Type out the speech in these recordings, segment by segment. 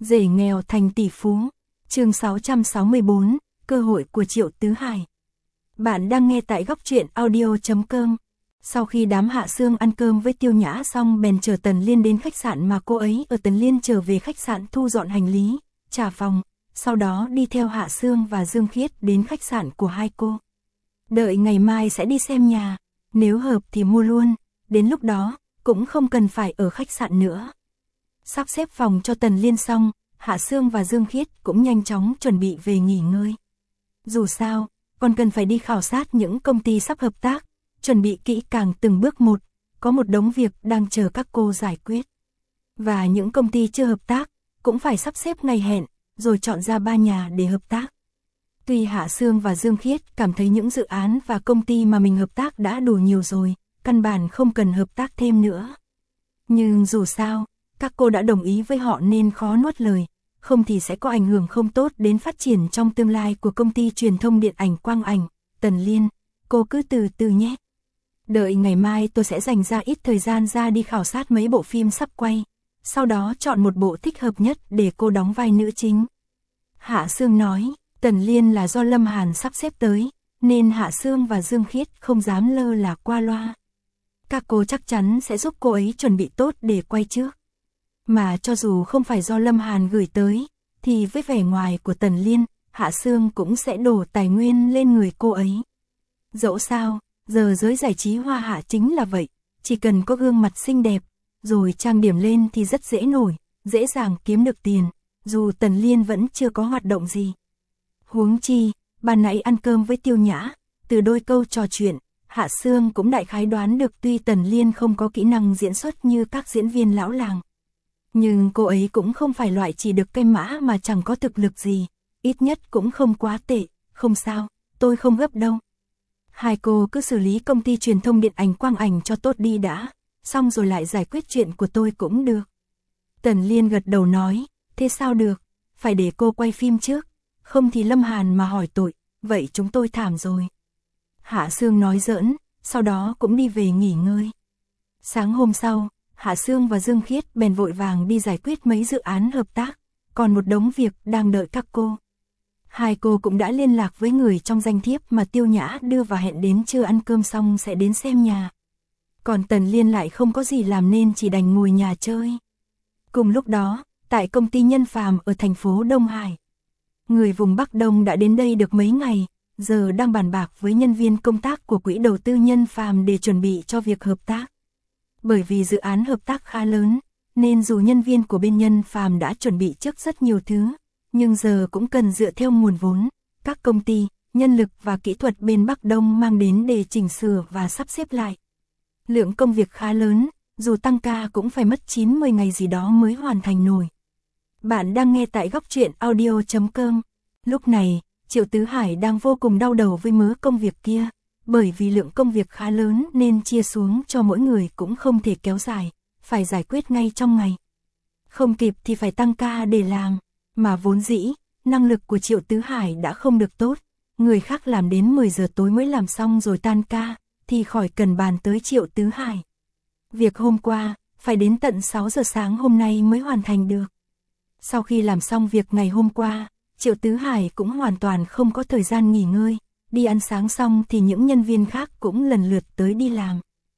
Rể nghèo thành tỷ phú. Chương 664, cơ hội của Triệu Tứ Hải. Bạn đang nghe tại góc truyện audio.com. Sau khi đám Hạ Sương ăn cơm với Tiêu Nhã xong bèn chờ Tần Liên đến khách sạn mà cô ấy ở. Tần Liên trở về khách sạn thu dọn hành lý, trả phòng, sau đó đi theo Hạ Sương và Dương Khiết đến khách sạn của hai cô. Đợi ngày mai sẽ đi xem nhà, nếu hợp thì mua luôn, đến lúc đó cũng không cần phải ở khách sạn nữa. Sắp xếp phòng cho Tần Liên xong, Hạ Sương và Dương Khiết cũng nhanh chóng chuẩn bị về nghỉ ngơi. Dù sao, còn cần phải đi khảo sát những công ty sắp hợp tác, chuẩn bị kỹ càng từng bước một, có một đống việc đang chờ các cô giải quyết. Và những công ty chưa hợp tác, cũng phải sắp xếp ngày hẹn, rồi chọn ra 3 nhà để hợp tác. Tuy Hạ Sương và Dương Khiết cảm thấy những dự án và công ty mà mình hợp tác đã đủ nhiều rồi, căn bản không cần hợp tác thêm nữa. Nhưng dù sao, các cô đã đồng ý với họ nên khó nuốt lời, không thì sẽ có ảnh hưởng không tốt đến phát triển trong tương lai của công ty truyền thông điện ảnh Quang Ảnh. Tần Liên, cô cứ từ từ nhé. Đợi ngày mai tôi sẽ dành ra ít thời gian ra đi khảo sát mấy bộ phim sắp quay, sau đó chọn một bộ thích hợp nhất để cô đóng vai nữ chính. Hạ Sương nói, Tần Liên là do Lâm Hàn sắp xếp tới, nên Hạ Sương và Dương Khiết không dám lơ là qua loa. Các cô chắc chắn sẽ giúp cô ấy chuẩn bị tốt để quay trước. Mà cho dù không phải do Lâm Hàn gửi tới, thì với vẻ ngoài của Tần Liên, Hạ Sương cũng sẽ đổ tài nguyên lên người cô ấy. Dẫu sao, giờ giới giải trí hoa hạ chính là vậy, chỉ cần có gương mặt xinh đẹp, rồi trang điểm lên thì rất dễ nổi, dễ dàng kiếm được tiền, dù Tần Liên vẫn chưa có hoạt động gì. Huống chi, ban nãy ăn cơm với Tiêu Nhã, từ đôi câu trò chuyện, Hạ Sương cũng đại khái đoán được tuy Tần Liên không có kỹ năng diễn xuất như các diễn viên lão làng, nhưng cô ấy cũng không phải loại chỉ được cây mã mà chẳng có thực lực gì, ít nhất cũng không quá tệ. Không sao, tôi không gấp đâu. Hai cô cứ xử lý công ty truyền thông điện ảnh Quang Ảnh cho tốt đi đã, xong rồi lại giải quyết chuyện của tôi cũng được. Tần Liên gật đầu nói, thế sao được, phải để cô quay phim trước, không thì Lâm Hàn mà hỏi tội, vậy chúng tôi thảm rồi. Hạ Sương nói giỡn, sau đó cũng đi về nghỉ ngơi. Sáng hôm sau, Hạ Sương và Dương Khiết bèn vội vàng đi giải quyết mấy dự án hợp tác, còn một đống việc đang đợi các cô. Hai cô cũng đã liên lạc với người trong danh thiếp mà Tiêu Nhã đưa và hẹn đến trưa ăn cơm xong sẽ đến xem nhà. Còn Tần Liên lại không có gì làm nên chỉ đành ngồi nhà chơi. Cùng lúc đó, tại công ty Nhân Phàm ở thành phố Đông Hải, người vùng Bắc Đông đã đến đây được mấy ngày, giờ đang bàn bạc với nhân viên công tác của quỹ đầu tư Nhân Phàm để chuẩn bị cho việc hợp tác. Bởi vì dự án hợp tác khá lớn, nên dù nhân viên của bên Nhân Phàm đã chuẩn bị trước rất nhiều thứ, nhưng giờ cũng cần dựa theo nguồn vốn, các công ty, nhân lực và kỹ thuật bên Bắc Đông mang đến để chỉnh sửa và sắp xếp lại. Lượng công việc khá lớn, dù tăng ca cũng phải mất 90 ngày gì đó mới hoàn thành nổi. Bạn đang nghe tại góc truyện audio.com. Lúc này, Triệu Tứ Hải đang vô cùng đau đầu với mớ công việc kia, bởi vì lượng công việc khá lớn nên chia xuống cho mỗi người cũng không thể kéo dài, phải giải quyết ngay trong ngày. Không kịp thì phải tăng ca để làm, mà vốn dĩ, năng lực của Triệu Tứ Hải đã không được tốt, người khác làm đến 10 giờ tối mới làm xong rồi tan ca, thì khỏi cần bàn tới Triệu Tứ Hải. Việc hôm qua, phải đến tận 6 giờ sáng hôm nay mới hoàn thành được. Sau khi làm xong việc ngày hôm qua, Triệu Tứ Hải cũng hoàn toàn không có thời gian nghỉ ngơi, đi ăn sáng xong thì những nhân viên khác cũng lần lượt tới đi làm.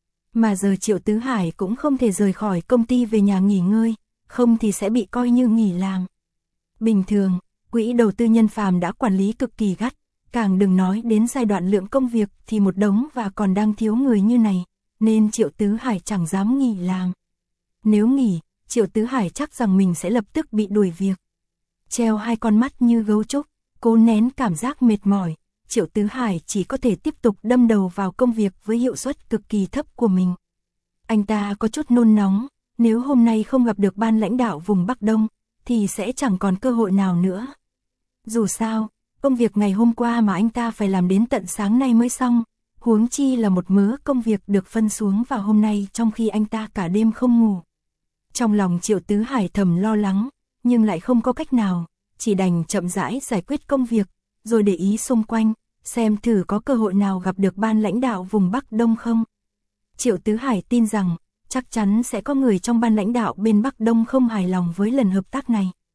Mà giờ Triệu Tứ Hải cũng không thể rời khỏi công ty về nhà nghỉ ngơi, không thì sẽ bị coi như nghỉ làm. Bình thường, quỹ đầu tư Nhân Phàm đã quản lý cực kỳ gắt, càng đừng nói đến giai đoạn lượng công việc thì một đống và còn đang thiếu người như này, nên Triệu Tứ Hải chẳng dám nghỉ làm. Nếu nghỉ, Triệu Tứ Hải chắc rằng mình sẽ lập tức bị đuổi việc. Treo hai con mắt như gấu trúc, cố nén cảm giác mệt mỏi, Triệu Tứ Hải chỉ có thể tiếp tục đâm đầu vào công việc với hiệu suất cực kỳ thấp của mình. Anh ta có chút nôn nóng, nếu hôm nay không gặp được ban lãnh đạo vùng Bắc Đông, thì sẽ chẳng còn cơ hội nào nữa. Dù sao, công việc ngày hôm qua mà anh ta phải làm đến tận sáng nay mới xong, huống chi là một mớ công việc được phân xuống vào hôm nay trong khi anh ta cả đêm không ngủ. Trong lòng Triệu Tứ Hải thầm lo lắng, nhưng lại không có cách nào, chỉ đành chậm rãi giải quyết công việc, rồi để ý xung quanh, xem thử có cơ hội nào gặp được ban lãnh đạo vùng Bắc Đông không. Triệu Tứ Hải tin rằng, chắc chắn sẽ có người trong ban lãnh đạo bên Bắc Đông không hài lòng với lần hợp tác này.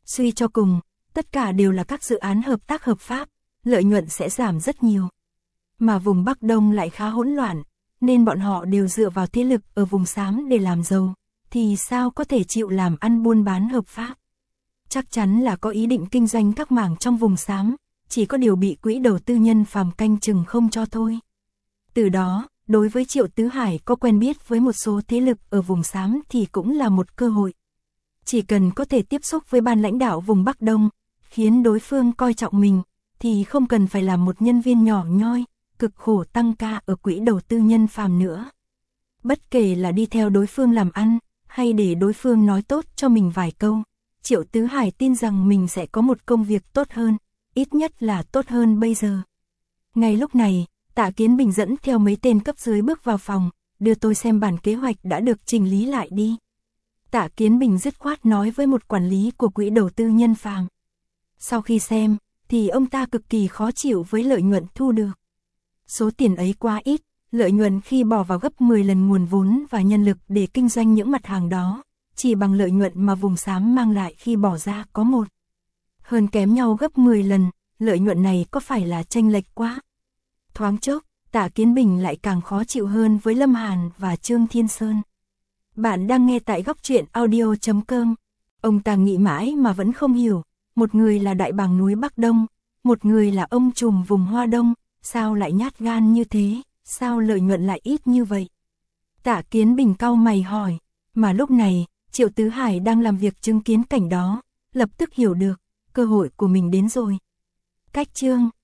Suy cho cùng, tất cả đều là các dự án hợp tác hợp pháp, lợi nhuận sẽ giảm rất nhiều. Mà vùng Bắc Đông lại khá hỗn loạn, nên bọn họ đều dựa vào thế lực ở vùng xám để làm giàu, thì sao có thể chịu làm ăn buôn bán hợp pháp. Chắc chắn là có ý định kinh doanh các mảng trong vùng xám, chỉ có điều bị quỹ đầu tư nhân phàm canh chừng không cho thôi. Từ đó, đối với Triệu Tứ Hải có quen biết với một số thế lực ở vùng xám thì cũng là một cơ hội. Chỉ cần có thể tiếp xúc với ban lãnh đạo vùng Bắc Đông, khiến đối phương coi trọng mình, thì không cần phải là một nhân viên nhỏ nhoi, cực khổ tăng ca ở quỹ đầu tư nhân phàm nữa. Bất kể là đi theo đối phương làm ăn, hay để đối phương nói tốt cho mình vài câu, Triệu Tứ Hải tin rằng mình sẽ có một công việc tốt hơn, ít nhất là tốt hơn bây giờ. Ngay lúc này, Tạ Kiến Bình dẫn theo mấy tên cấp dưới bước vào phòng, đưa tôi xem bản kế hoạch đã được chỉnh lý lại đi. Tạ Kiến Bình dứt khoát nói với một quản lý của quỹ đầu tư nhân phàm. Sau khi xem, thì ông ta cực kỳ khó chịu với lợi nhuận thu được. Số tiền ấy quá ít, lợi nhuận khi bỏ vào gấp 10 lần nguồn vốn và nhân lực để kinh doanh những mặt hàng đó, chỉ bằng lợi nhuận mà vùng xám mang lại khi bỏ ra có một. Hơn kém nhau gấp 10 lần, lợi nhuận này có phải là chênh lệch quá? Thoáng chốc, Tạ Kiến Bình lại càng khó chịu hơn với Lâm Hàn và Trương Thiên Sơn. Bạn đang nghe tại Góc Truyện Audio.com. Ông ta nghĩ mãi mà vẫn không hiểu, một người là đại bàng núi Bắc Đông, một người là ông trùm vùng Hoa Đông, sao lại nhát gan như thế, sao lợi nhuận lại ít như vậy? Tạ Kiến Bình cau mày hỏi, mà lúc này, Triệu Tứ Hải đang làm việc chứng kiến cảnh đó, lập tức hiểu được, cơ hội của mình đến rồi. Cách chương